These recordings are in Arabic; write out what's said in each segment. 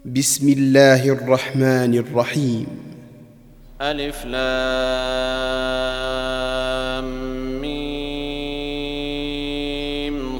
بسم الله الرحمن الرحيم. ألف لام ميم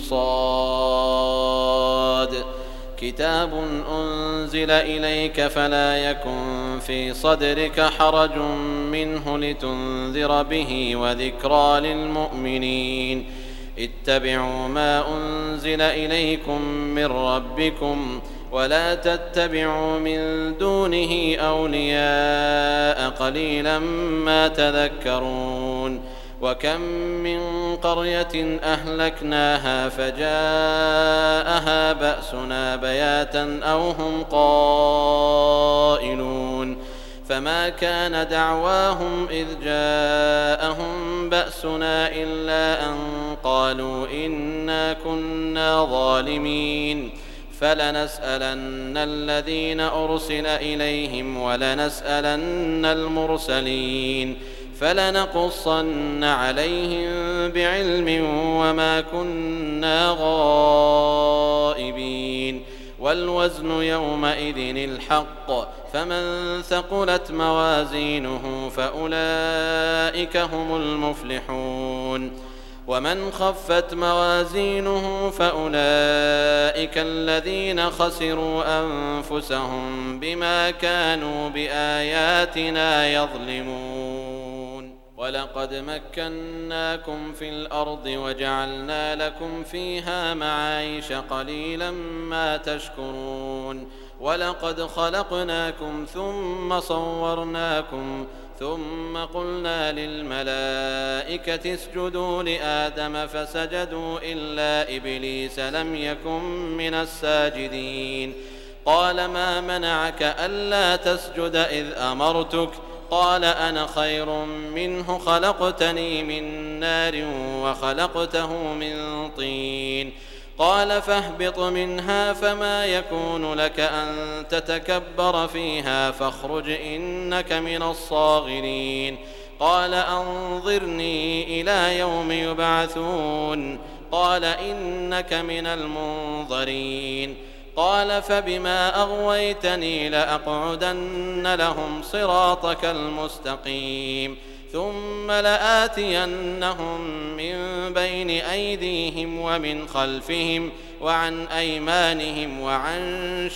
صاد. كتاب أنزل إليك فلا يكن في صدرك حرج منه لتنذر به وذكرى للمؤمنين. اتبعوا ما أنزل إليكم من ربكم ولا تتبعوا من دونه أولياء قليلا ما تذكرون. وكم من قرية أهلكناها فجاءها بأسنا بياتا أو هم قائلون فما كان دعواهم إذ جاءهم بأسنا إلا أن قالوا إنا كنا ظالمين. فلنسألن الذين أرسل إليهم ولنسألن المرسلين فلنقصن عليهم بعلم وما كنا غائبين. والوزن يومئذ الحق فمن ثقلت موازينه فأولئك هم المفلحون ومن خفت موازينه فأولئك الذين خسروا أنفسهم بما كانوا بآياتنا يظلمون. ولقد مكناكم في الأرض وجعلنا لكم فيها معايش قليلا ما تشكرون. ولقد خلقناكم ثم صورناكم ثم قلنا للملائكة اسجدوا لآدم فسجدوا إلا إبليس لم يكن من الساجدين. قال ما منعك ألا تسجد إذ أمرتك؟ قال أنا خير منه خلقتني من نار وخلقته من طين. قال فاهبط منها فما يكون لك أن تتكبر فيها فاخرج إنك من الصاغرين. قال أنظرني إلى يوم يبعثون. قال إنك من المنظرين. قال فبما أغويتني لأقعدن لهم صراطك المستقيم ثم لآتينهم من بين أيديهم ومن خلفهم وعن أيمانهم وعن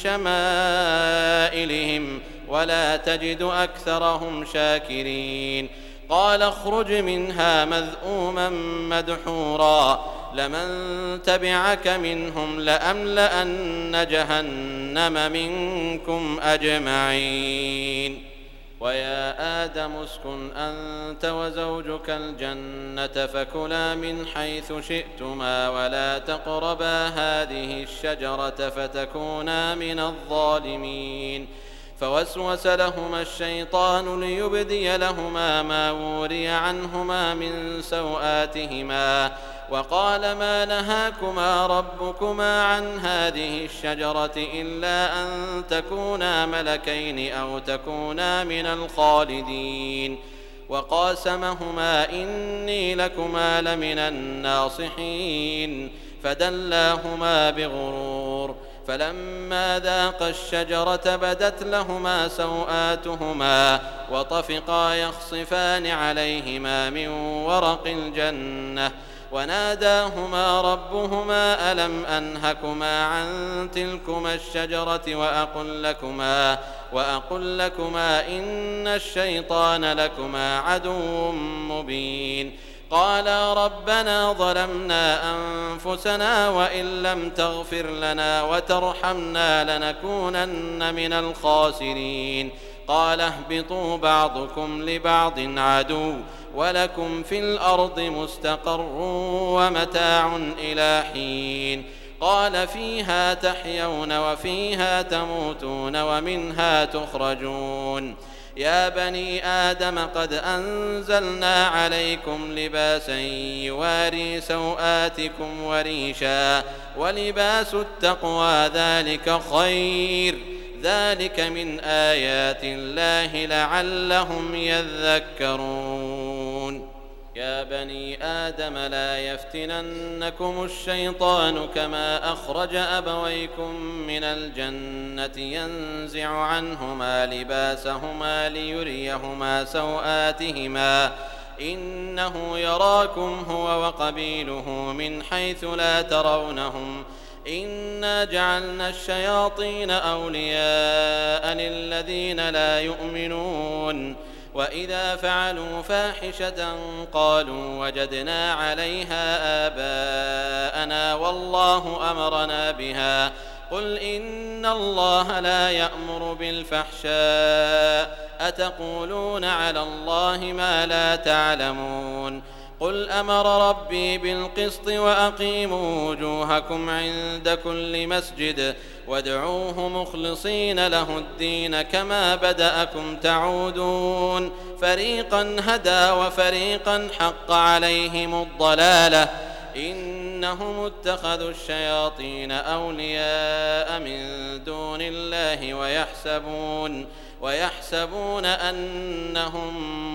شمائلهم ولا تجد أكثرهم شاكرين. قال اخرج منها مذءوما مدحورا لمن تبعك منهم لأملأن جهنم منكم أجمعين. ويا آدم اسكن أنت وزوجك الجنة فكلا من حيث شئتما ولا تقربا هذه الشجرة فتكونا من الظالمين. فوسوس لهما الشيطان ليبدي لهما ما وري عنهما من سوآتهما وقال ما نهاكما ربكما عن هذه الشجرة إلا أن تكونا ملكين أو تكونا من الخالدين. وقاسمهما إني لكما لمن الناصحين فدلاهما بغرور. فلما ذاقا الشجرة بدت لهما سوآتهما وطفقا يخصفان عليهما من ورق الجنة وناداهما ربهما ألم أنهكما عن تلكما الشجرة وأقل لكما إن الشيطان لكما عدو مبين. قالا ربنا ظلمنا أنفسنا وإن لم تغفر لنا وترحمنا لنكونن من الخاسرين. قال اهبطوا بعضكم لبعض عدو ولكم في الأرض مستقر ومتاع إلى حين. قال فيها تحيون وفيها تموتون ومنها تخرجون. يا بني آدم قد أنزلنا عليكم لباسا يواري سوآتكم وريشا ولباس التقوى ذلك خير ذلك من آيات الله لعلهم يذكرون. يا بني آدم لا يفتننكم الشيطان كما أخرج أبويكم من الجنة ينزع عنهما لباسهما ليريهما سوآتهما إنه يراكم هو وقبيله من حيث لا ترونهم إنا جعلنا الشياطين أولياء للذين لا يؤمنون وإذا فعلوا فاحشة قالوا وجدنا عليها آباءنا والله أمرنا بها قل إن الله لا يأمر بالفحشاء أتقولون على الله ما لا تعلمون قل أمر ربي بالقسط وأقيموا وجوهكم عند كل مسجد وادعوه مخلصين له الدين كما بدأكم تعودون فريقا هدى وفريقا حق عليهم الضلالة إنهم اتخذوا الشياطين أولياء من دون الله ويحسبون أنهم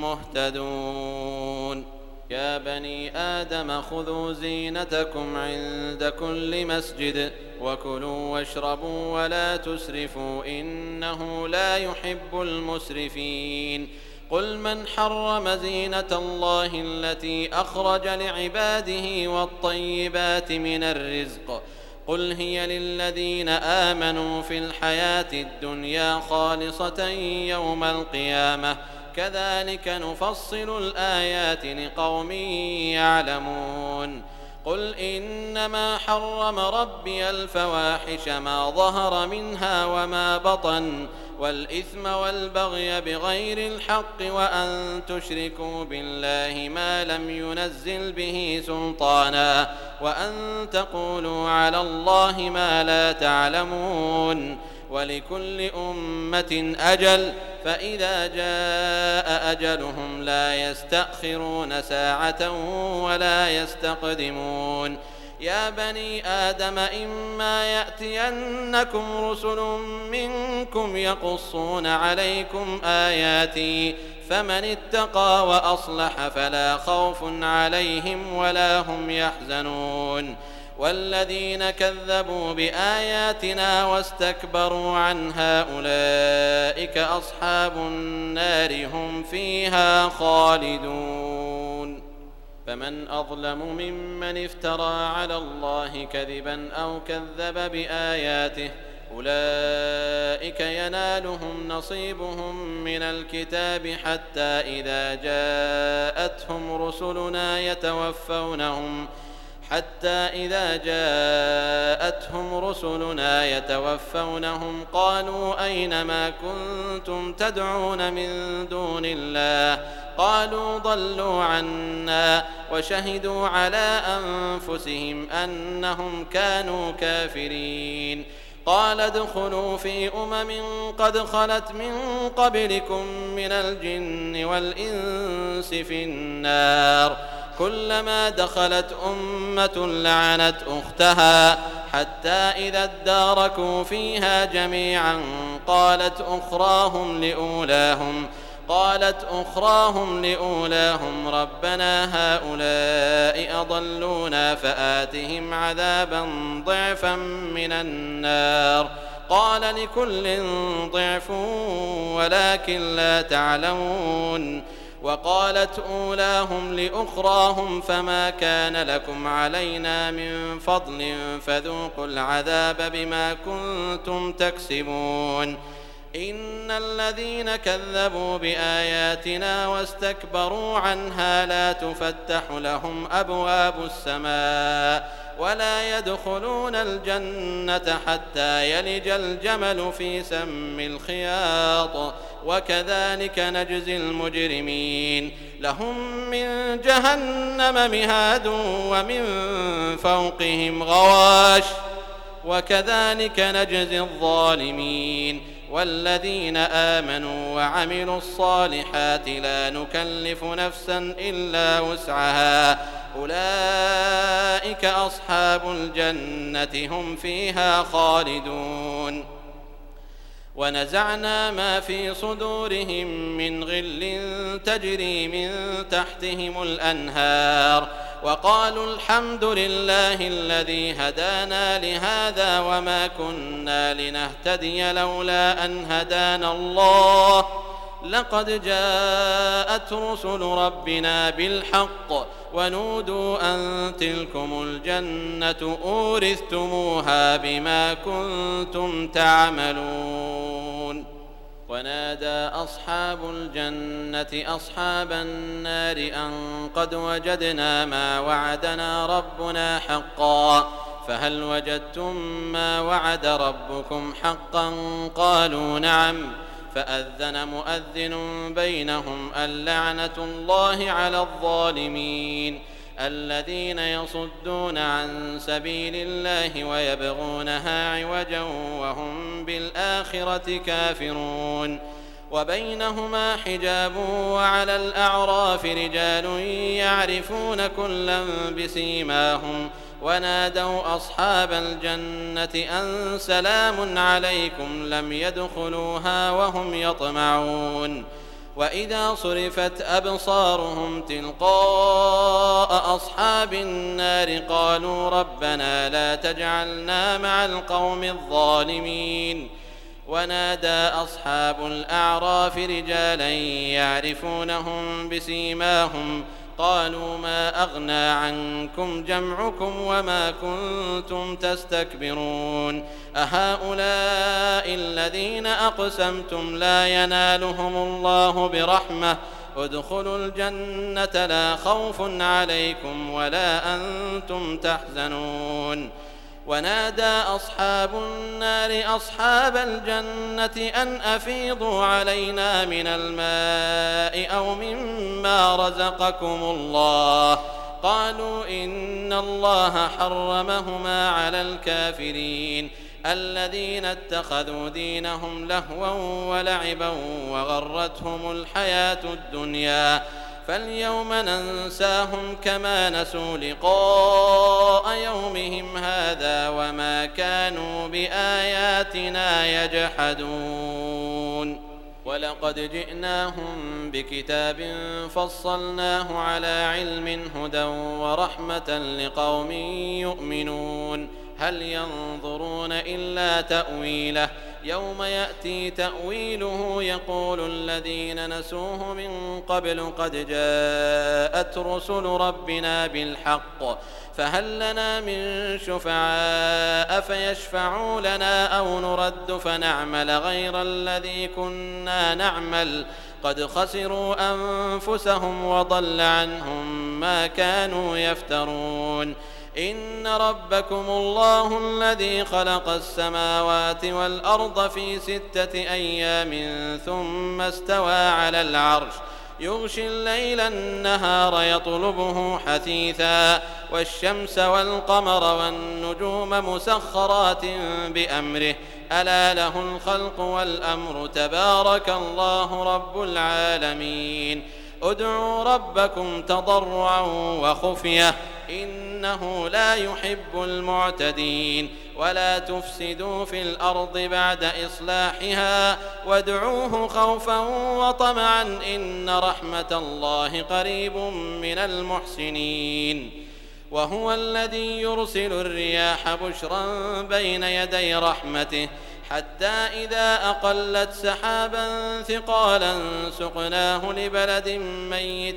مهتدون يا بني آدم خذوا زينتكم عند كل مسجد وكلوا واشربوا ولا تسرفوا إنه لا يحب المسرفين قل من حرم زينة الله التي أخرج لعباده والطيبات من الرزق قل هي للذين آمنوا في الحياة الدنيا خالصة يوم القيامة كذلك نفصل الآيات لقوم يعلمون قل إنما حرم ربي الفواحش ما ظهر منها وما بطن والإثم والبغي بغير الحق وأن تشركوا بالله ما لم ينزل به سلطانا وأن تقولوا على الله ما لا تعلمون ولكل أمة أجل فإذا جاء أجلهم لا يستأخرون ساعة ولا يستقدمون يا بني آدم إما يأتينكم رسل منكم يقصون عليكم آياتي فمن اتقى وأصلح فلا خوف عليهم ولا هم يحزنون والذين كذبوا بآياتنا واستكبروا عنها أولئك أصحاب النار هم فيها خالدون فمن أظلم ممن افترى على الله كذبا أو كذب بآياته أولئك ينالهم نصيبهم من الكتاب حتى إذا جاءتهم رسلنا يتوفونهم قالوا أين ما كنتم تدعون من دون الله قالوا ضلوا عنا وشهدوا على أنفسهم أنهم كانوا كافرين قال ادخلوا في قد خلت من قبلكم من الجن والإنس في النار كلما دخلت أمة لعنت أختها حتى إذا اداركوا فيها جميعا قالت أخراهم لأولاهم ربنا هؤلاء أضلونا فآتهم عذابا ضعفا من النار قال لكل ضعف ولكن لا تعلمون وقالت أولاهم لأخراهم فما كان لكم علينا من فضل فذوقوا العذاب بما كنتم تكسبون إن الذين كذبوا بآياتنا واستكبروا عنها لا تفتح لهم أبواب السماء ولا يدخلون الجنة حتى يلج الجمل في سم الخياط وكذلك نجزي المجرمين لهم من جهنم مهاد ومن فوقهم غواش وكذلك نجزي الظالمين والذين آمنوا وعملوا الصالحات لا نكلف نفسا إلا وسعها أولئك أصحاب الجنة هم فيها خالدون ونزعنا ما في صدورهم من غل تجري من تحتهم الأنهار وقالوا الحمد لله الذي هدانا لهذا وما كنا لنهتدي لولا أن هدانا الله لقد جاءت رسل ربنا بالحق ونودوا أن تلكم الجنة أورثتموها بما كنتم تعملون. ونادى أصحاب الجنة أصحاب النار أن قد وجدنا ما وعدنا ربنا حقا فهل وجدتم ما وعد ربكم حقا قالوا نعم فأذن مؤذن بينهم اللعنة الله على الظالمين الذين يصدون عن سبيل الله ويبغونها عوجا وهم بالآخرة كافرون. وبينهما حجاب وعلى الأعراف رجال يعرفون كلا بسيماهم ونادوا أصحاب الجنة أن سلام عليكم لم يدخلوها وهم يطمعون. وإذا صرفت أبصارهم تلقاء أصحاب النار قالوا ربنا لا تجعلنا مع القوم الظالمين. ونادى أصحاب الأعراف رجالا يعرفونهم بسيماهم قالوا ما أغنى عنكم جمعكم وما كنتم تستكبرون أهؤلاء الذين أقسمتم لا ينالهم الله برحمة ادخلوا الجنة لا خوف عليكم ولا أنتم تحزنون. ونادى أصحاب النار أصحاب الجنة أن أفيضوا علينا من الماء أو مما رزقكم الله قالوا إن الله حرمهما على الكافرين الذين اتخذوا دينهم لهوا ولعبا وغرتهم الحياة الدنيا فاليوم ننساهم كما نسوا لقاء يومهم هذا وما كانوا بآياتنا يجحدون. ولقد جئناهم بكتاب فصلناه على علم هدى ورحمة لقوم يؤمنون هل ينظرون إلا تأويله يوم يأتي تأويله يقول الذين نسوه من قبل قد جاءت رسل ربنا بالحق فهل لنا من شفعاء فيشفعوا لنا أو نرد فنعمل غير الذي كنا نعمل قد خسروا أنفسهم وضل عنهم ما كانوا يفترون. إن ربكم الله الذي خلق السماوات والأرض في 6 أيام ثم استوى على العرش يغشي الليل النهار يطلبه حثيثا والشمس والقمر والنجوم مسخرات بأمره ألا له الخلق والأمر تبارك الله رب العالمين. ادعوا ربكم تضرعا وخفية إنه لا يحب المعتدين ولا تفسدوا في الأرض بعد إصلاحها وادعوه خوفا وطمعا إن رحمة الله قريب من المحسنين. وهو الذي يرسل الرياح بشرا بين يدي رحمته حتى إذا أقلت سحابا ثقالا سقناه لبلد ميت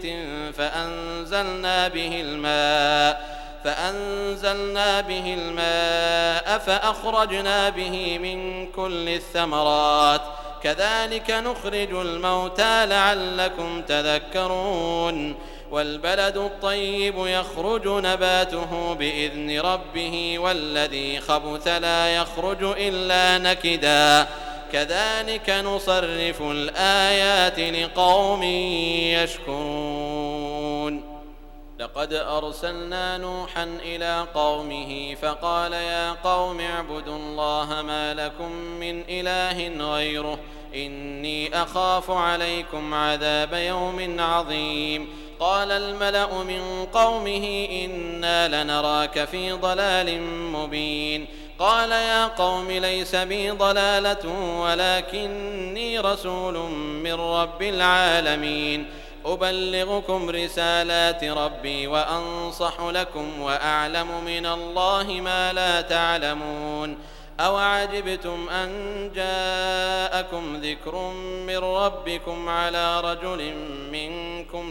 فأنزلنا به الماء فأخرجنا به من كل الثمرات كذلك نخرج الموتى لعلكم تذكرون. والبلد الطيب يخرج نباته بإذن ربه والذي خبث لا يخرج إلا نكدا كذلك نصرف الآيات لقوم يشكرون. لقد أرسلنا نوحا إلى قومه فقال يا قوم اعبدوا الله ما لكم من إله غيره إني أخاف عليكم عذاب يوم عظيم. قال الملأ من قومه إنا لنراك في ضلال مبين قال يا قوم ليس بي ضلالة ولكني رسول من رب العالمين أبلغكم رسالات ربي وأنصح لكم وأعلم من الله ما لا تعلمون أوعجبتم أن جاءكم ذكر من ربكم على رجل منكم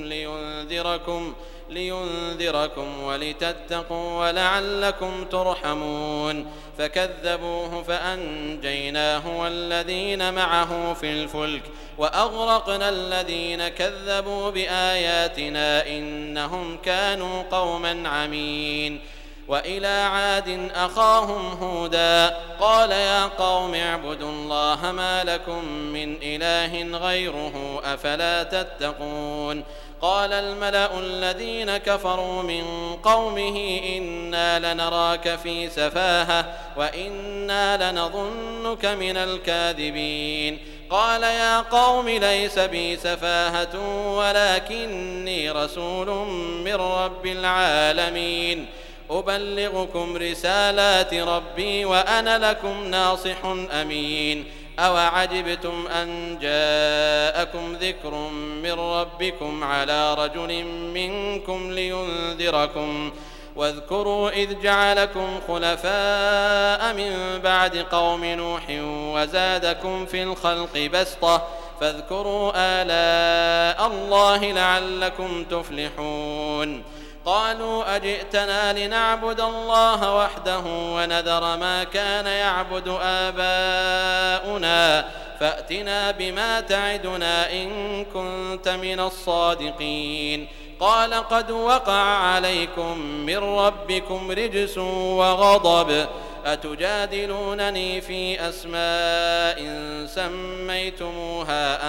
لينذركم ولتتقوا ولعلكم ترحمون فكذبوه فأنجيناه والذين معه في الفلك وأغرقنا الذين كذبوا بآياتنا إنهم كانوا قوما عمين وإلى عاد أخاهم هودا قال يا قوم اعبدوا الله ما لكم من إله غيره أفلا تتقون قال الملأ الذين كفروا من قومه إنا لنراك في سفاهة وإنا لنظنك من الكاذبين قال يا قوم ليس بي سفاهة ولكني رسول من رب العالمين أبلغكم رسالات ربي وأنا لكم ناصح أمين أوعجبتم أن جاءكم ذكر من ربكم على رجل منكم لينذركم واذكروا إذ جعلكم خلفاء من بعد قوم نوح وزادكم في الخلق بسطة فاذكروا آلاء الله لعلكم تفلحون قالوا أجئتنا لنعبد الله وحده ونذر ما كان يعبد آباؤنا فأتنا بما تعدنا إن كنت من الصادقين قال قد وقع عليكم من ربكم رجس وغضب أتجادلونني في أسماء سميتموها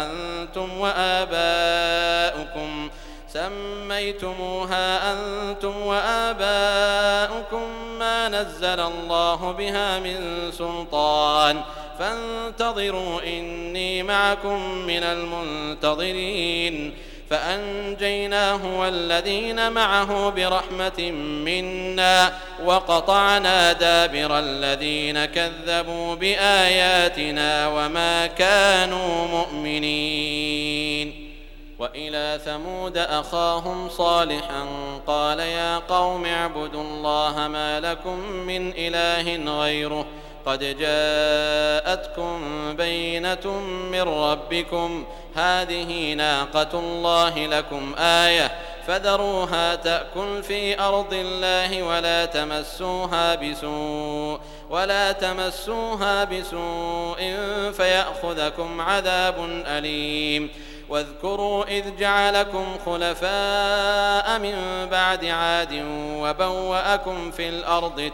أنتم وآباؤكم ما نزل الله بها من سلطان فانتظروا إني معكم من المنتظرين فأنجيناه والذين معه برحمة منا وقطعنا دابر الذين كذبوا بآياتنا وما كانوا مؤمنين وإلى ثمود أخاهم صالحا قال يا قوم اعبدوا الله ما لكم من إله غيره قد جاءتكم بينة من ربكم هذه ناقة الله لكم آية فذروها تأكل في أرض الله ولا تمسوها بسوء فيأخذكم عذاب أليم واذكروا إذ جعلكم خلفاء من بعد عاد وبوأكم في الأرض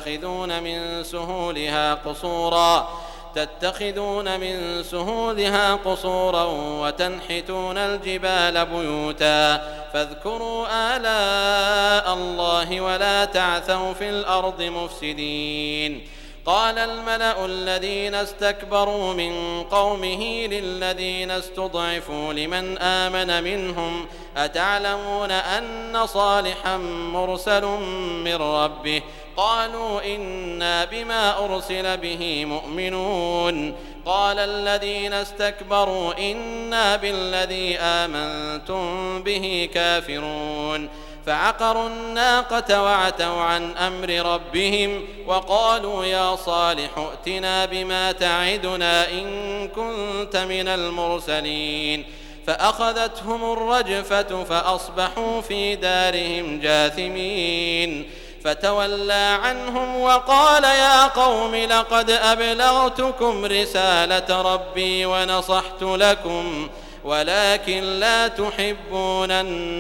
تتخذون من سهولها قصورا وتنحتون الجبال بيوتا فاذكروا آلاء الله ولا تعثوا في الأرض مفسدين قال الملأ الذين استكبروا من قومه للذين استضعفوا لمن آمن منهم أتعلمون أن صالحا مرسل من ربه قالوا إنا بما أرسل به مؤمنون قال الذين استكبروا إنا بالذي آمنتم به كافرون فعقروا الناقة وعتوا عن أمر ربهم وقالوا يا صالح ائتنا بما تعدنا إن كنت من المرسلين فأخذتهم الرجفة فأصبحوا في دارهم جاثمين فتولى عنهم وقال يا قوم لقد أبلغتكم رسالة ربي ونصحت لكم ولكن لا تحبون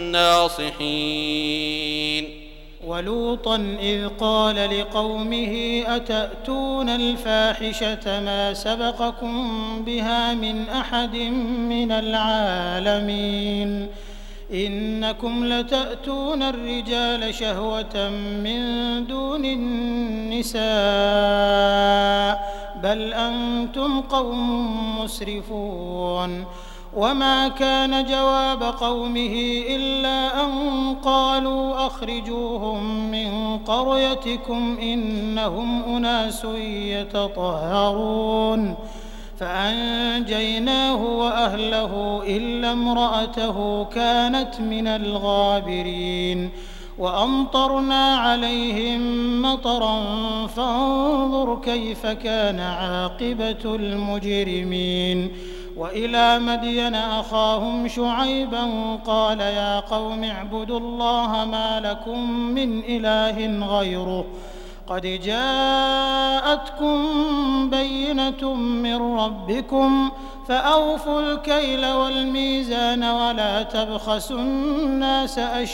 الناصحين ولوطا إذ قال لقومه أتأتون الفاحشة ما سبقكم بها من أحد من العالمين إنكم لتأتون الرجال شهوة من دون النساء بل أنتم قوم مسرفون وما كان جواب قومه إلا أن قالوا أخرجوهم من قريتكم إنهم أناس يتطهرون فأنجيناه وأهله إلا امرأته كانت من الغابرين وأمطرنا عليهم مطرا فانظر كيف كان عاقبة المجرمين وإلى مدين أخاهم شعيبا قال يا قوم اعبدوا الله ما لكم من إله غيره قد جاءتكم بينة من ربكم فأوفوا الكيل والميزان ولا تبخسوا الناس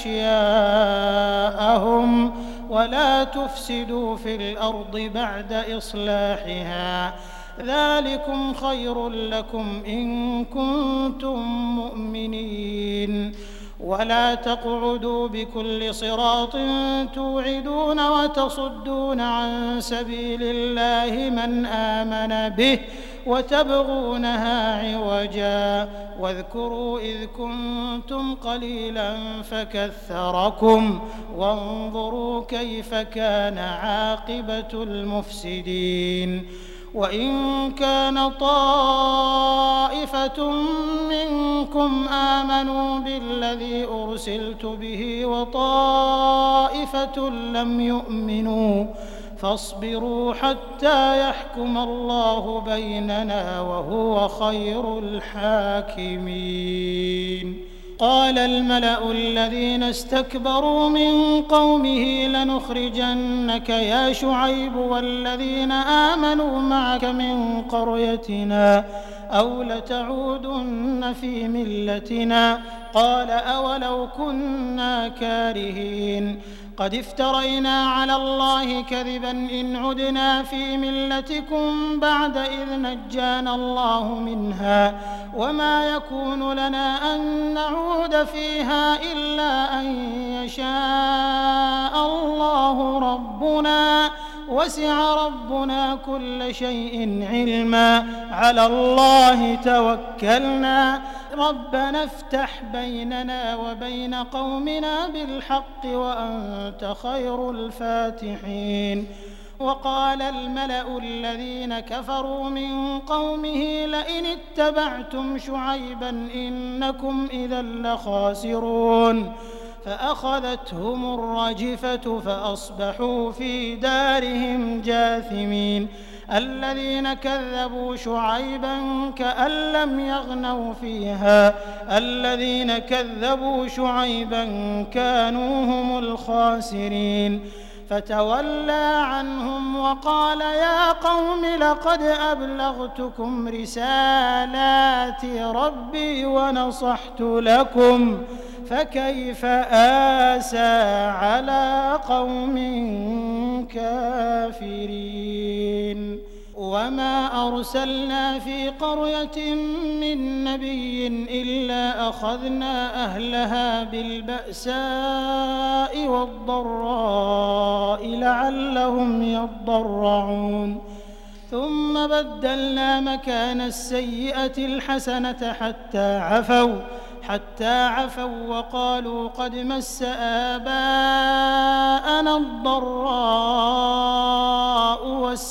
أشياءهم ولا تفسدوا في الأرض بعد إصلاحها ذلكم خير لكم إن كنتم مؤمنين ولا تقعدوا بكل صراط توعدون وتصدون عن سبيل الله من آمن به وتبغونها عوجا واذكروا إذ كنتم قليلا فكثركم وانظروا كيف كان عاقبة المفسدين وإن كان طائفة منكم آمنوا بالذي أرسلت به وطائفة لم يؤمنوا فاصبروا حتى يحكم الله بيننا وهو خير الحاكمين قال الملأ الذين استكبروا من قومه لنخرجنك يا شعيب والذين آمنوا معك من قريتنا أو لتعودن في ملتنا قال أولو كنا كارهين قد افترينا على الله كذبا إن عدنا في ملتكم بعد إذ نجانا الله منها وما يكون لنا أن نعود فيها إلا أن يشاء الله ربنا وسع ربنا كل شيء علما على الله توكلنا ربنا افتح بيننا وبين قومنا بالحق وأنت خير الفاتحين وقال الملأ الذين كفروا من قومه لئن اتبعتم شعيبا إنكم إذا لخاسرون فأخذتهم الرجفة فأصبحوا في دارهم جاثمين الذين كذبوا شعيبا كأن لم يغنوا فيها الذين كذبوا شعيبا كانوا هم الخاسرين فتولى عنهم وقال يا قوم لقد أبلغتكم رسالات ربي ونصحت لكم فكيف آسى على قوم كافرين وما أرسلنا في قرية من نبي إلا أخذنا أهلها بالبأساء والضراء لعلهم يضرعون ثم بدلنا مكان السيئة الحسنة حتى عفوا وقالوا قد مس آباءنا الضراء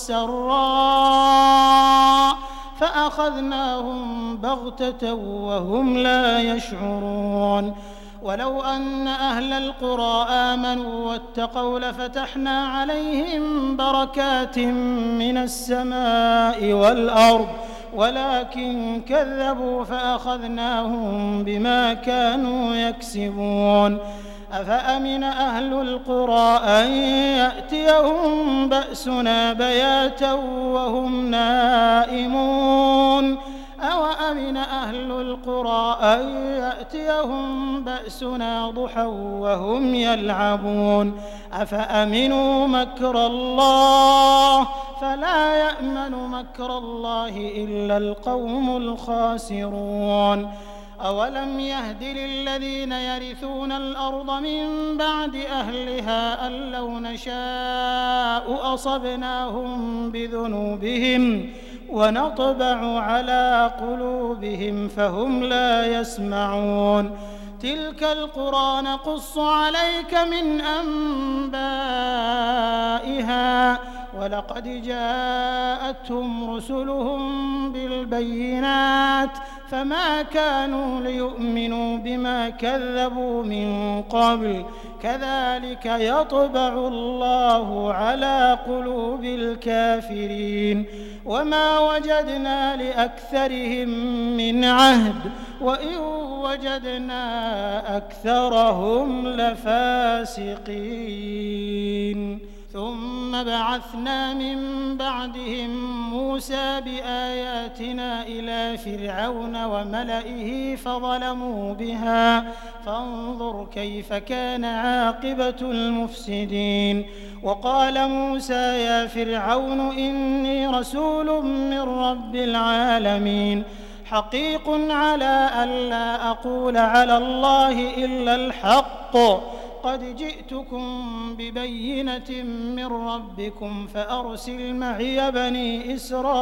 والسراء فأخذناهم بغتة وهم لا يشعرون ولو أن أهل القرى آمنوا واتقوا لفتحنا عليهم بركات من السماء والأرض ولكن كذبوا فأخذناهم بما كانوا يكسبون أفأمن أهل القرى أن يأتيهم بأسنا بياتا وهم نائمون أوأمن أهل القرى أن يأتيهم بأسنا ضحى وهم يلعبون أفأمنوا مكر الله فلا يأمن مكر الله إلا القوم الخاسرون أولم يهد للذين يرثون الأرض من بعد أهلها أن لو نشاء أصبناهم بذنوبهم ونطبع على قلوبهم فهم لا يسمعون تلك القرى نقص عليك من أنبائها ولقد جاءتهم رسلهم بالبينات فما كانوا ليؤمنوا بما كذبوا من قبل كذلك يطبع الله على قلوب الكافرين وما وجدنا لأكثرهم من عهد وإن وجدنا أكثرهم لفاسقين ثم بعثنا من بعدهم موسى بآياتنا إلى فرعون وملئه فظلموا بها فانظر كيف كان عاقبة المفسدين وقال موسى يا فرعون إني رسول من رب العالمين حقيق على ألا أقول على الله إلا الحق قد جئتكم ببينة من ربكم فأرسل معي بني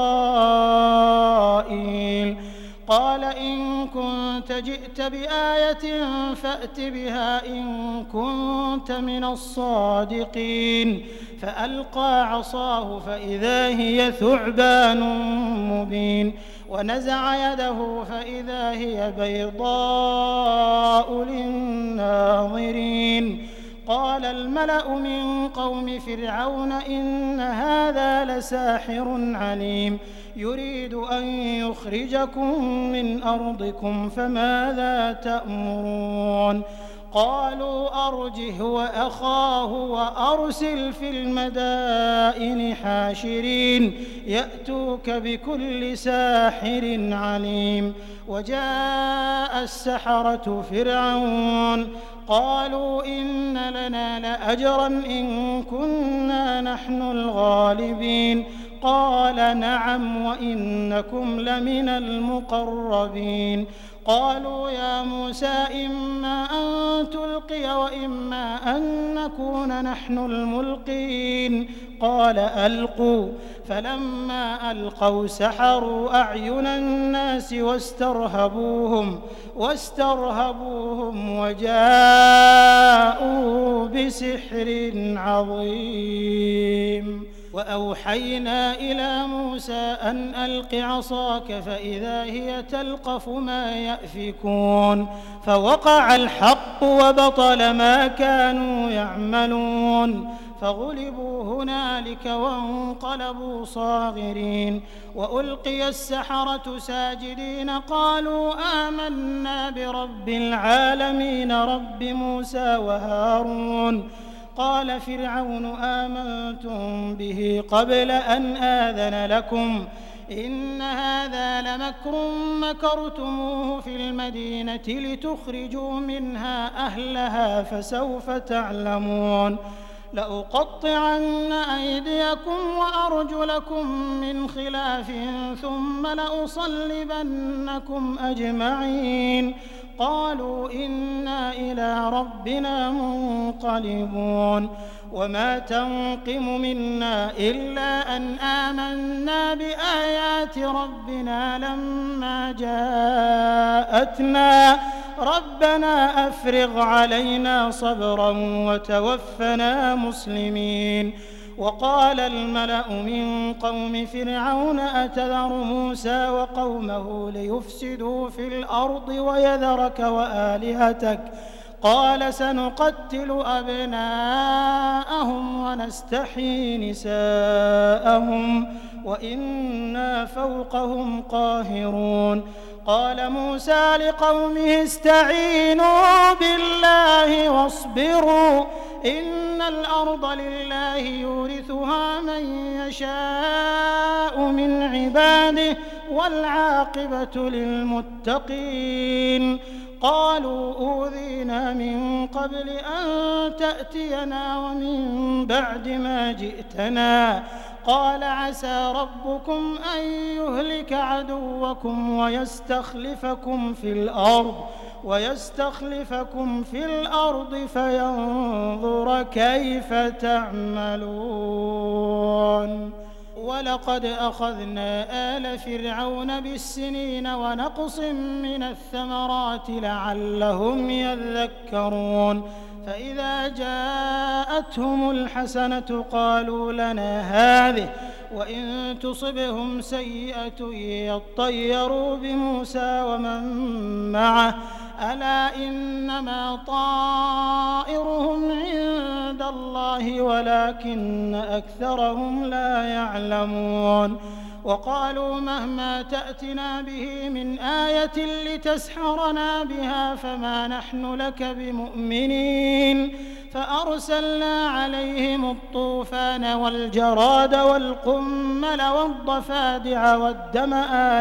إسرائيل قال إن كنت جئت بآية فأت بها إن كنت من الصادقين فألقى عصاه فإذا هي ثعبان مبين ونزع يده فإذا هي بيضاء للناظرين قال الملأ من قوم فرعون إن هذا لساحر عليم يريد أن يخرجكم من أرضكم فماذا تأمرون قالوا أرجه وأخاه وأرسل في المدائن حاشرين يأتوك بكل ساحر عليم وجاء السحرة فرعون قالوا إن لنا لأجرا إن كنا نحن الغالبين قال نعم وإنكم لمن المقربين قالوا يا موسى إما أن تلقي وإما أن نكون نحن الملقين قال ألقوا فلما ألقوا سحروا أعين الناس واسترهبوهم وجاءوا بسحر عظيم وأوحينا إلى موسى أن ألق عصاك فإذا هي تلقف ما يأفكون فوقع الحق وبطل ما كانوا يعملون فغلبوا هنالك وانقلبوا صاغرين وألقي السحرة ساجدين قالوا آمنا برب العالمين رب موسى وهارون قال فرعون آمنتم به قبل أن آذن لكم إن هذا لمكر مكرتموه في المدينة لتخرجوا منها أهلها فسوف تعلمون لأقطعن أيديكم وأرجلكم من خلاف ثم لأصلبنكم أجمعين قالوا إنا إلى ربنا منقلبون وما تنقم منا إلا أن آمنا بآيات ربنا لما جاءتنا ربنا أفرغ علينا صبرا وتوفنا مسلمين وقال الملأ من قوم فرعون أتذر موسى وقومه ليفسدوا في الأرض ويذرك وآلهتك قال سنقتل أبناءهم ونستحيي نساءهم وإنا فوقهم قاهرون قال موسى لقومه استعينوا بالله واصبروا إن الأرض لله يورثها من يشاء من عباده والعاقبة للمتقين قالوا أوذينا من قبل أن تأتينا ومن بعد ما جئتنا قال عسى ربكم أن يهلك عدوكم ويستخلفكم في الأرض فينظر كيف تعملون ولقد أخذنا آل فرعون بالسنين ونقص من الثمرات لعلهم يذكرون فإذا جاءتهم الحسنة قالوا لنا هذه وإن تصبهم سيئة يطيروا بموسى ومن معه ألا إنما طائرهم عند الله ولكن أكثرهم لا يعلمون وقالوا مهما تأتنا به من آية لتسحرنا بها فما نحن لك بمؤمنين فأرسلنا عليهم الطوفان والجراد والقمل والضفادع والدم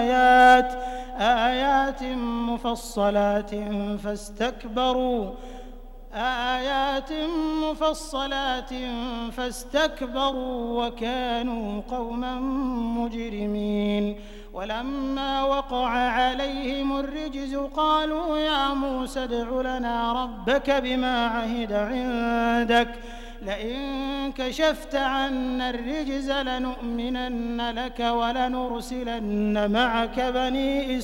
آيات مفصلات فاستكبروا وكانوا قوما مجرمين ولما وقع عليهم الرجز قالوا يا موسى ادع لنا ربك بما عهد عندك لئن كشفت عنا الرجز لنؤمنن لك ولنرسلن معك بني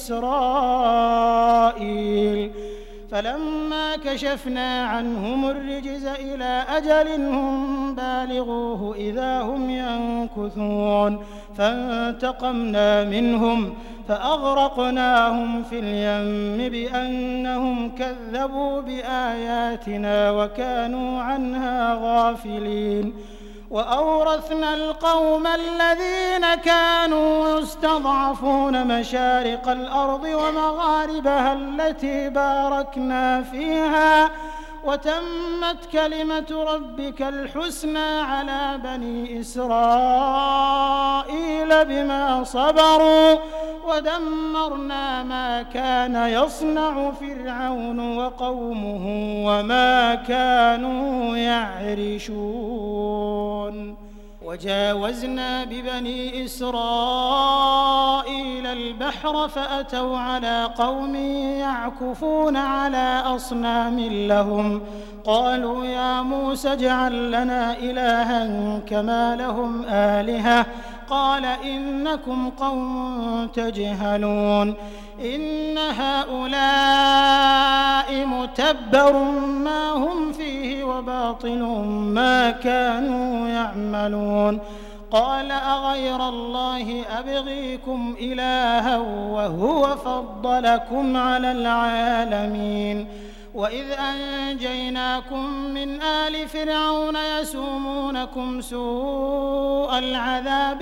إسرائيل فلما كشفنا عنهم الرجز إلى أجل هم بالغوه إذا هم ينكثون فانتقمنا منهم فأغرقناهم في اليم بأنهم كذبوا بآياتنا وكانوا عنها غافلين وأورثنا القوم الذين كانوا يستضعفون مشارق الأرض ومغاربها التي باركنا فيها وتمت كلمة ربك الحسنى على بني إسرائيل بما صبروا ودمرنا ما كان يصنع فرعون وقومه وما كانوا يعرشون وجاوزنا ببني إسرائيل البحر فأتوا على قوم يعكفون على أصنام لهم قالوا يا موسى اجعل لنا إلها كما لهم آلهة قال إنكم قوم تجهلون إن هؤلاء متبر ما هم فيه وباطل ما كانوا يعملون قال أغير الله أبغيكم إلها وهو فضلكم على العالمين وإذ أنجيناكم من آل فرعون يسومونكم سوء العذاب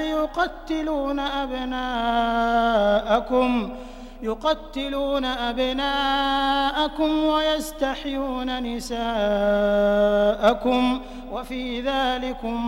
يقتلون أبناءكم ويستحيون نساءكم وفي ذلكم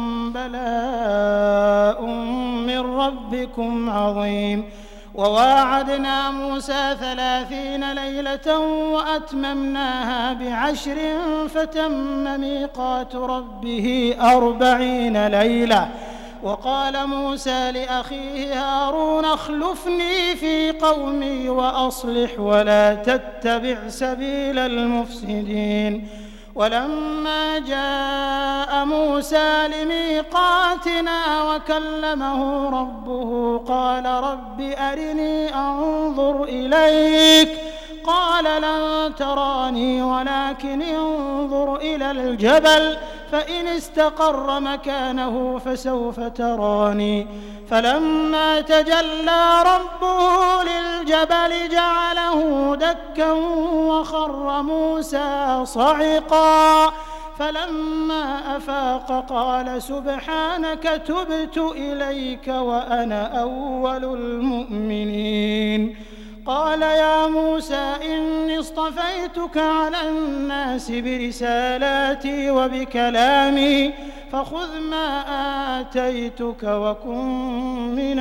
بلاء من ربكم عظيم وواعدنا موسى 30 ليلة وأتممناها ب10 فتم ميقات ربه 40 ليلة وقال موسى لأخيه هارون اخلفني في قومي وأصلح ولا تتبع سبيل المفسدين ولما جاء موسى لميقاتنا وكلمه ربه قال رب أرني أنظر إليك قال لن تراني ولكن انظر إلى الجبل فإن استقر مكانه فسوف تراني فلما تجلى ربه للجبل جعله دكا وخر موسى صعقا فلما أفاق قال سبحانك تبت إليك وأنا أول المؤمنين قال يا موسى إني اصطفيتك على الناس برسالاتي وبكلامي فخذ ما آتيتك وكن من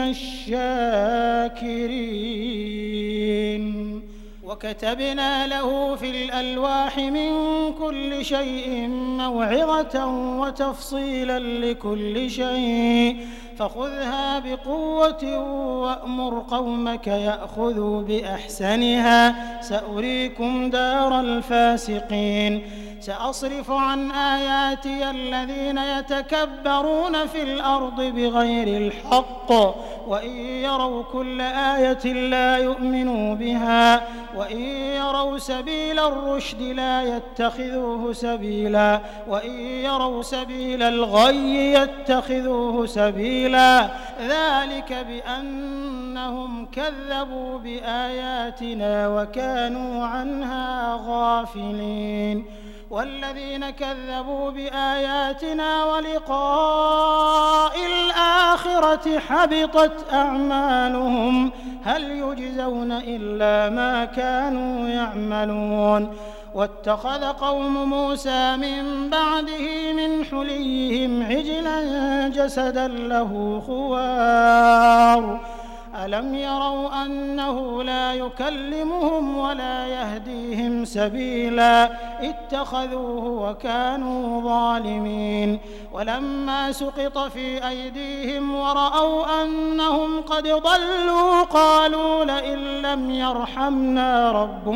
الشاكرين وكتبنا له في الألواح من كل شيء موعظة وتفصيلا لكل شيء فخذها بقوة وأمر قومك يأخذوا بأحسنها سأريكم دار الفاسقين سأصرف عن آياتي الذين يتكبرون في الأرض بغير الحق وإن يروا كل آية لا يؤمنوا بها وإن يروا سبيل الرشد لا يتخذوه سبيلا وإن يروا سبيل الغي يتخذوه سبيلا ذلك بأنهم كذبوا بآياتنا وكانوا عنها غافلين والذين كذبوا بآياتنا ولقاء الآخرة حبطت أعمالهم هل يجزون إلا ما كانوا يعملون واتخذ قوم موسى من بعده من حليهم عجلا جسدا له خوار ألم يروا أنه لا يكلمهم ولا يهديهم سبيلا اتخذوه وكانوا ظالمين ولما سقط في أيديهم ورأوا أنهم قد ضلوا قالوا لئن لم يرحمنا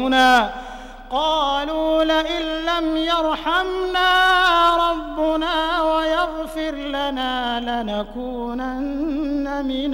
ربنا ويغفر لنا لنكونن من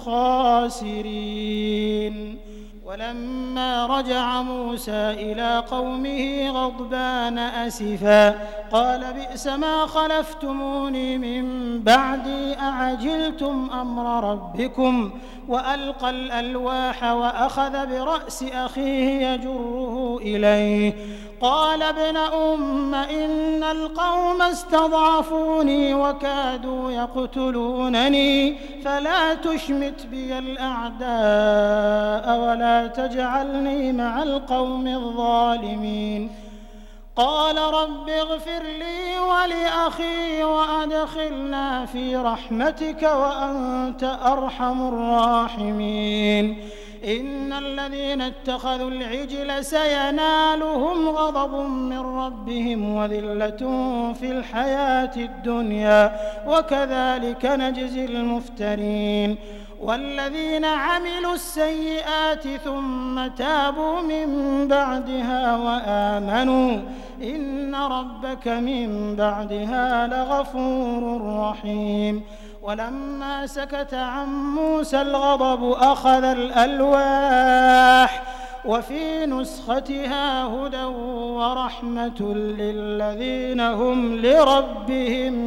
الخاسرين ولما رجع موسى إلى قومه غضبان أسفا قال بئس ما خلفتموني من بعدي أعجلتم أمر ربكم وألقى الألواح وأخذ برأس أخيه يجره إليه قال ابن أم إن القوم استضعفوني وكادوا يقتلونني فلا تشمت بي الأعداء ولا تجعلني مع القوم الظالمين قال رب اغفر لي ولأخي وأدخلنا في رحمتك وأنت أرحم الراحمين إن الذين اتخذوا العجل سينالهم غضب من ربهم وذلة في الحياة الدنيا وكذلك نجزي المفترين والذين عملوا السيئات ثم تابوا من بعدها وآمنوا إن ربك من بعدها لغفور رحيم ولما سكت عن موسى الغضب أخذ الألواح وفي نسختها هدى ورحمة للذين هم لربهم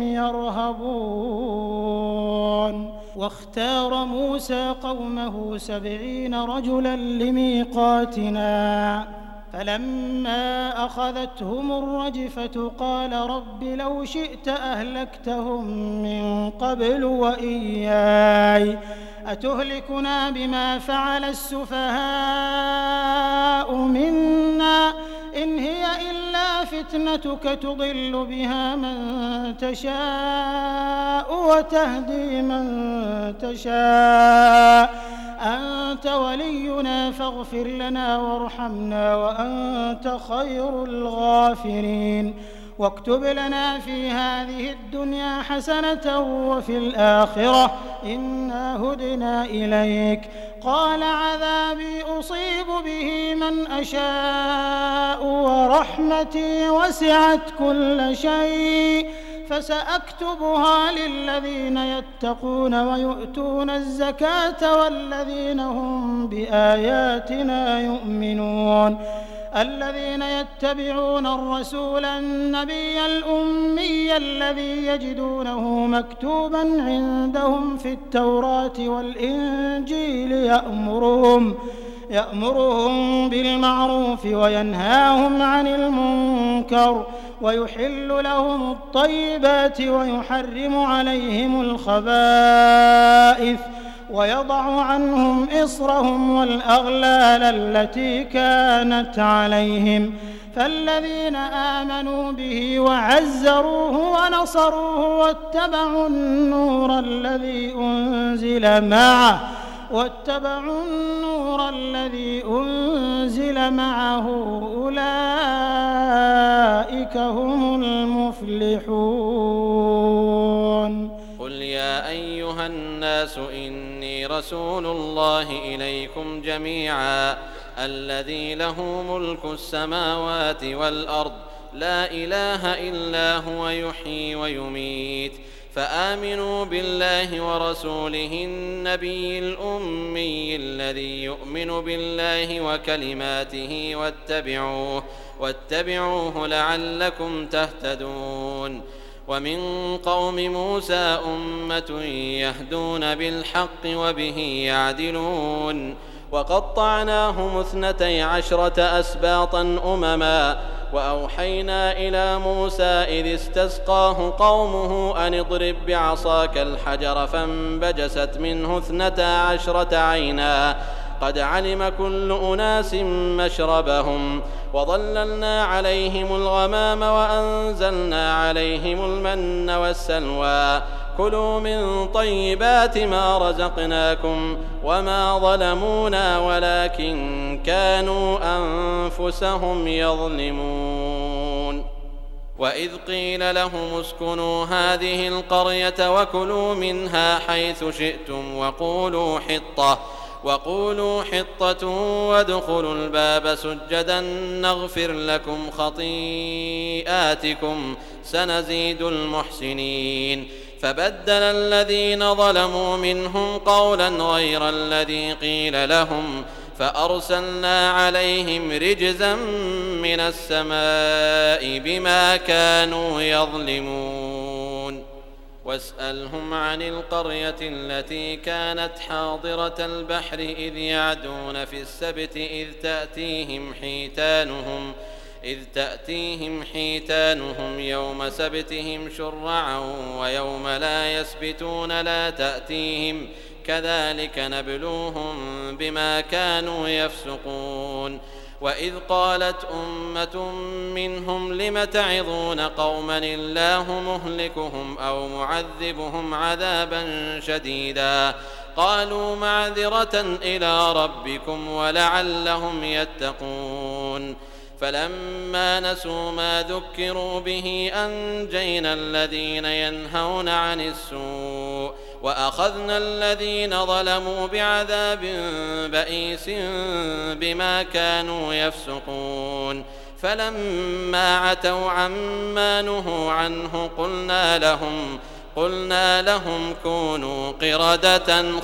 يرهبون واختار موسى قومه 70 رجلا لميقاتنا فلما أخذتهم الرجفة قال رب لو شئت أهلكتهم من قبل وإياي أتهلكنا بما فعل السفهاء منا إن هي إلا فتنتك تضل بها من تشاء وتهدي من تشاء أنت ولينا فاغفر لنا وارحمنا وأنت خير الغافرين واكتب لنا في هذه الدنيا حسنة وفي الآخرة إنا هدنا إليك قال عذابي أصيب به من أشاء ورحمتي وسعت كل شيء فسأكتبها للذين يتقون ويؤتون الزكاة والذين هم بآياتنا يؤمنون الذين يتبعون الرسول النبي الأمي الذي يجدونه مكتوبا عندهم في التوراة والإنجيل يأمرهم بالمعروف وينهاهم عن المنكر ويحل لهم الطيبات ويحرم عليهم الخبائث ويضع عنهم إصرهم والأغلال التي كانت عليهم فالذين آمنوا به وعزروه ونصروه واتبعوا النور الذي أنزل معه أولئك هم المفلحون قل يا أيها الناس إني رسول الله إليكم جميعا الذي له ملك السماوات والأرض لا إله إلا هو يحيي ويميت فآمنوا بالله ورسوله النبي الأمي الذي يؤمن بالله وكلماته واتبعوه لعلكم تهتدون. ومن قوم موسى أمة يهدون بالحق وبه يعدلون وقطعناهم 12 أسباطا أمما وأوحينا إلى موسى إذ استسقاه قومه أن اضرب بعصاك الحجر فانبجست منه 12 عينا قد علم كل أناس مشربهم وظللنا عليهم الغمام وأنزلنا عليهم المن والسلوى كلوا من طيبات ما رزقناكم وما ظلمونا ولكن كانوا أنفسهم يظلمون. وإذ قيل لهم اسكنوا هذه القرية وكلوا منها حيث شئتم وقولوا حطة وادخلوا الباب سجدا نغفر لكم خطيئاتكم سنزيد المحسنين. فبدل الذين ظلموا منهم قولا غير الذي قيل لهم فأرسلنا عليهم رجزا من السماء بما كانوا يظلمون. واسألهم عن القرية التي كانت حاضرة البحر إذ يعدون في السبت إذ تأتيهم حيتانهم يوم سبتهم شرعا ويوم لا يسبتون لا تأتيهم كذلك نبلوهم بما كانوا يفسقون. وإذ قالت أمة منهم لم تعظون قوما الله مهلكهم أو معذبهم عذابا شديدا قالوا معذرة إلى ربكم ولعلهم يتقون. فلما نسوا ما ذكروا به أنجينا الذين ينهون عن السوء وأخذنا الذين ظلموا بعذاب بئيس بما كانوا يفسقون. فلما عتوا عما نهوا عنه قلنا لهم كونوا قردة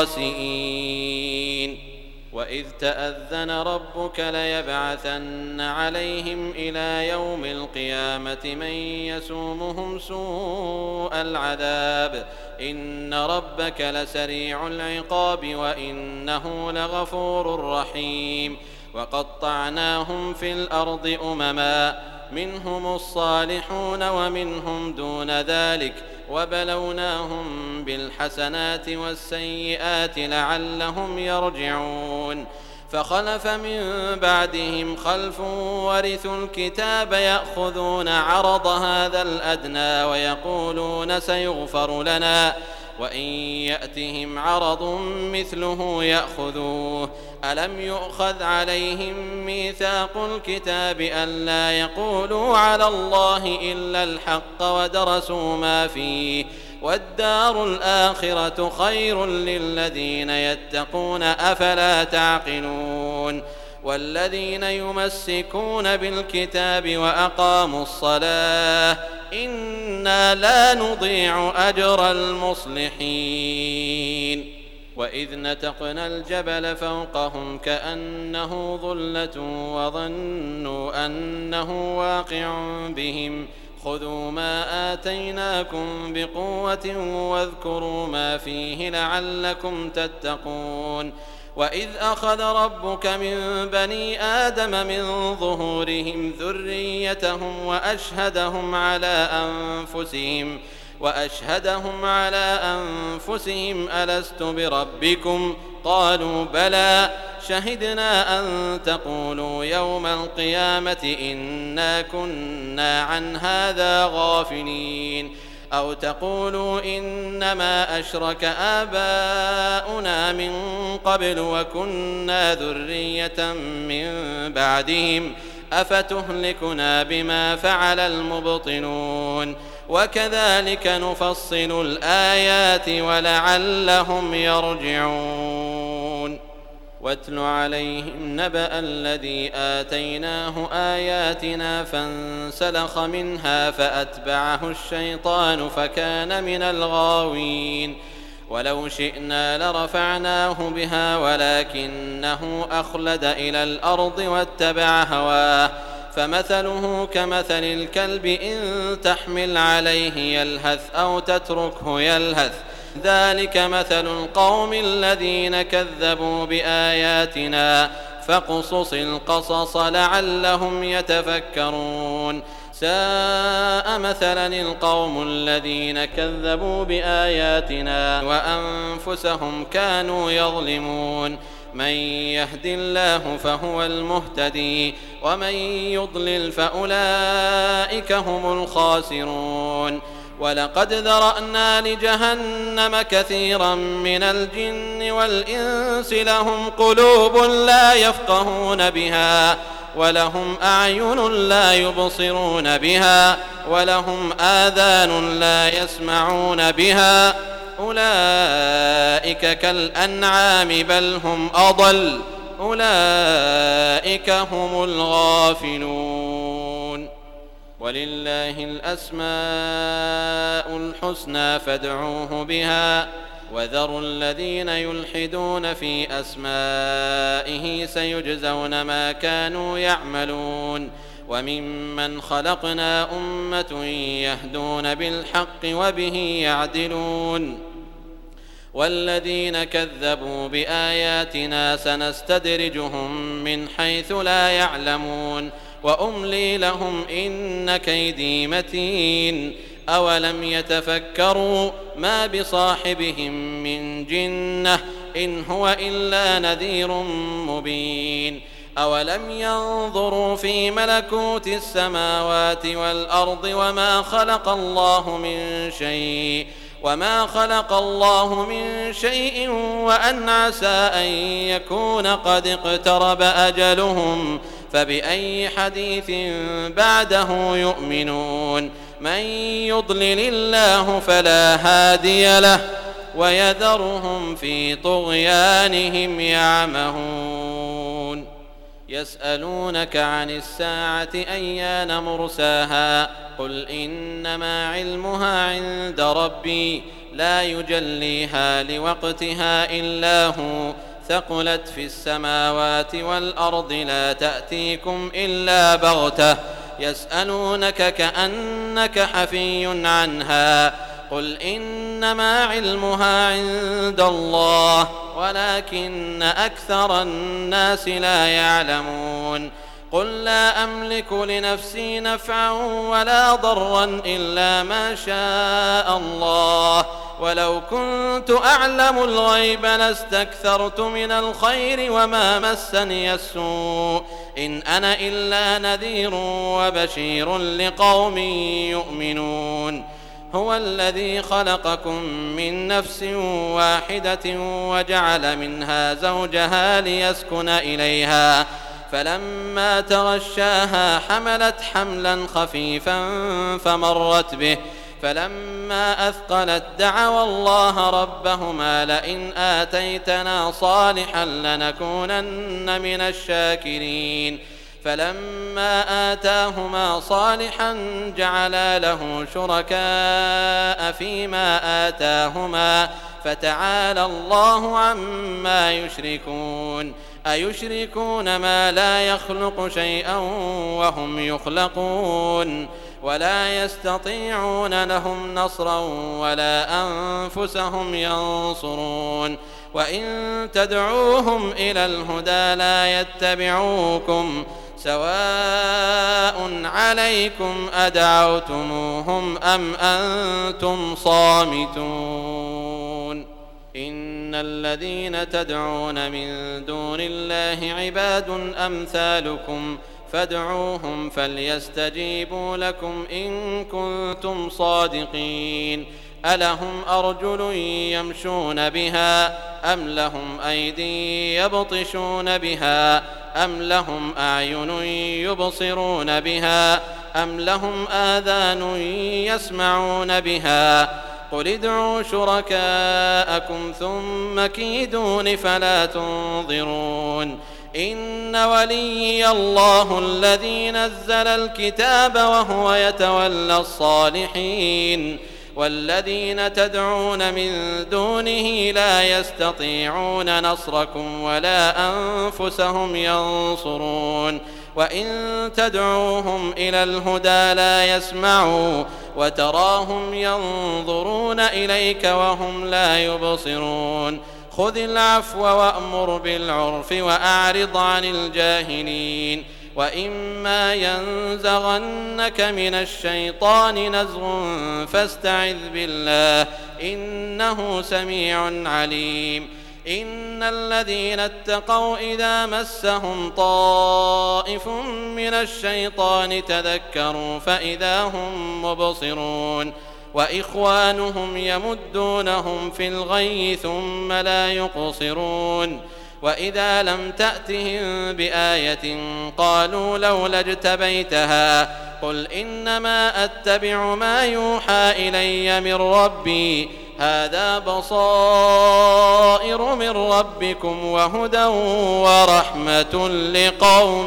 خاسئين. وإذ تأذن ربك ليبعثن عليهم إلى يوم القيامة من يسومهم سوء العذاب إن ربك لسريع العقاب وإنه لغفور رحيم. وقطعناهم في الأرض أمما منهم الصالحون ومنهم دون ذلك وبلوناهم بالحسنات والسيئات لعلهم يرجعون. فخلف من بعدهم خلف ورثوا الكتاب يأخذون عرض هذا الأدنى ويقولون سيغفر لنا وإن يأتهم عرض مثله يأخذوه. ألم يؤخذ عليهم ميثاق الكتاب ألا يقولوا على الله إلا الحق ودرسوا ما فيه والدار الآخرة خير للذين يتقون أفلا تعقلون. والذين يمسكون بالكتاب وأقاموا الصلاة إنا لا نضيع أجر المصلحين. وإذ نتقنا الجبل فوقهم كأنه ظلة وظنوا أنه واقع بهم خذوا ما آتيناكم بقوة واذكروا ما فيه لعلكم تتقون. وإذ أخذ ربك من بني آدم من ظهورهم ذريتهم وأشهدهم على أنفسهم ألست بربكم قالوا بلى شهدنا أن تقولوا يوم القيامة إنا كنا عن هذا غافلين أو تقولوا إنما أشرك آباؤنا من قبل وكنا ذرية من بعدهم أفتهلكنا بما فعل المبطلون وكذلك نفصل الآيات ولعلهم يرجعون. واتل عليهم نبأ الذي آتيناه آياتنا فانسلخ منها فأتبعه الشيطان فكان من الغاوين ولو شئنا لرفعناه بها ولكنه أخلد إلى الأرض واتبع هواه فمثله كمثل الكلب إن تحمل عليه يلهث أو تتركه يلهث ذلك مثل القوم الذين كذبوا بآياتنا فاقصص القصص لعلهم يتفكرون ساء مثلا القوم الذين كذبوا بآياتنا وأنفسهم كانوا يظلمون من يهد الله فهو المهتدي ومن يضلل فأولئك هم الخاسرون ولقد ذرأنا لجهنم كثيرا من الجن والإنس لهم قلوب لا يفقهون بها ولهم أعين لا يبصرون بها ولهم آذان لا يسمعون بها أولئك كالأنعام بل هم أضل أولئك هم الغافلون ولله الأسماء الحسنى فادعوه بها وذروا الذين يلحدون في أسمائه سيجزون ما كانوا يعملون وممن خلقنا أمة يهدون بالحق وبه يعدلون والذين كذبوا بآياتنا سنستدرجهم من حيث لا يعلمون وأملي لهم إن كيدي متين أولم يتفكروا ما بصاحبهم من جنة إن هو إلا نذير مبين أولم ينظروا في ملكوت السماوات والأرض وما خلق الله من شيء وأن عسى أن يكون قد اقترب أجلهم فبأي حديث بعده يؤمنون من يضلل الله فلا هادي له ويذرهم في طغيانهم يعمهون يسألونك عن الساعة أيان مرساها قل إنما علمها عند ربي لا يجليها لوقتها إلا هو ثقلت في السماوات والأرض لا تأتيكم إلا بغتة يسألونك كأنك حفي عنها قل إنما علمها عند الله ولكن أكثر الناس لا يعلمون قل لا أملك لنفسي نفعا ولا ضرا إلا ما شاء الله ولو كنت أعلم الغيب لاستكثرت من الخير وما مسني السوء إن أنا إلا نذير وبشير لقوم يؤمنون هو الذي خلقكم من نفس واحدة وجعل منها زوجها ليسكن إليها فلما تغشاها حملت حملا خفيفا فمرت به فلما أثقلت دعوا الله ربهما لئن آتيتنا صالحا لنكونن من الشاكرين فلما آتاهما صالحا جعلا له شركاء فيما آتاهما فتعالى الله عما يشركون أيشركون ما لا يخلق شيئا وهم يخلقون ولا يستطيعون لهم نصرا ولا أنفسهم ينصرون وإن تدعوهم إلى الهدى لا يتبعوكم سواء عليكم أدعوتموهم أم أنتم صامتون إن الذين تدعون من دون الله عباد أمثالكم فادعوهم فليستجيبوا لكم إن كنتم صادقين ألهم أرجل يمشون بها أم لهم أيدي يبطشون بها أم لهم أعين يبصرون بها أم لهم آذان يسمعون بها قل ادعوا شركاءكم ثم كيدون فلا تنظرون إن وليي الله الذي نزل الكتاب وهو يتولى الصالحين والذين تدعون من دونه لا يستطيعون نصركم ولا أنفسهم ينصرون وإن تدعوهم إلى الهدى لا يسمعوا وتراهم ينظرون إليك وهم لا يبصرون خذ العفو وأمر بالعرف وأعرض عن الجاهلين وإما ينزغنك من الشيطان نزغ فاستعذ بالله إنه سميع عليم إن الذين اتقوا إذا مسهم طائف من الشيطان تذكروا فإذا هم مبصرون وإخوانهم يمدونهم في الغي ثم لا يقصرون وإذا لم تأتهم بآية قالوا لولا اجتبيتها قل إنما أتبع ما يوحى إلي من ربي هذا بصائر من ربكم وهدى ورحمة لقوم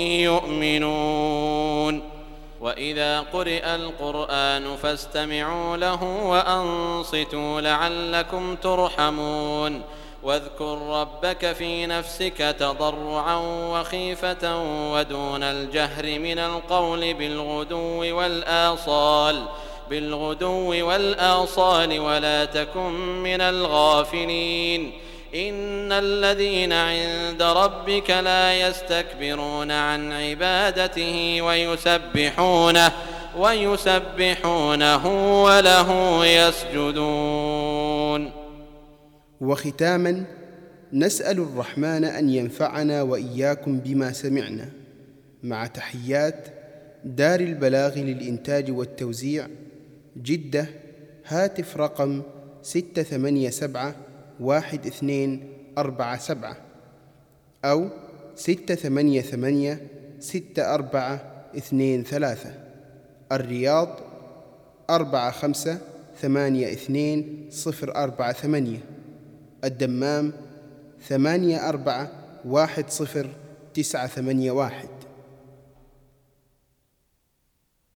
يؤمنون وإذا قرئ القرآن فاستمعوا له وأنصتوا لعلكم ترحمون واذكر ربك في نفسك تضرعا وخيفة ودون الجهر من القول بالغدو والآصال ولا تكن من الغافلين إن الذين عند ربك لا يستكبرون عن عبادته ويسبحونه وله يسجدون. وختاما نسأل الرحمن أن ينفعنا وإياكم بما سمعنا، مع تحيات دار البلاغ للإنتاج والتوزيع، جدة، هاتف رقم 687-1247 أو 688-6423، الرياض 4582-048، الدمام 8410-981.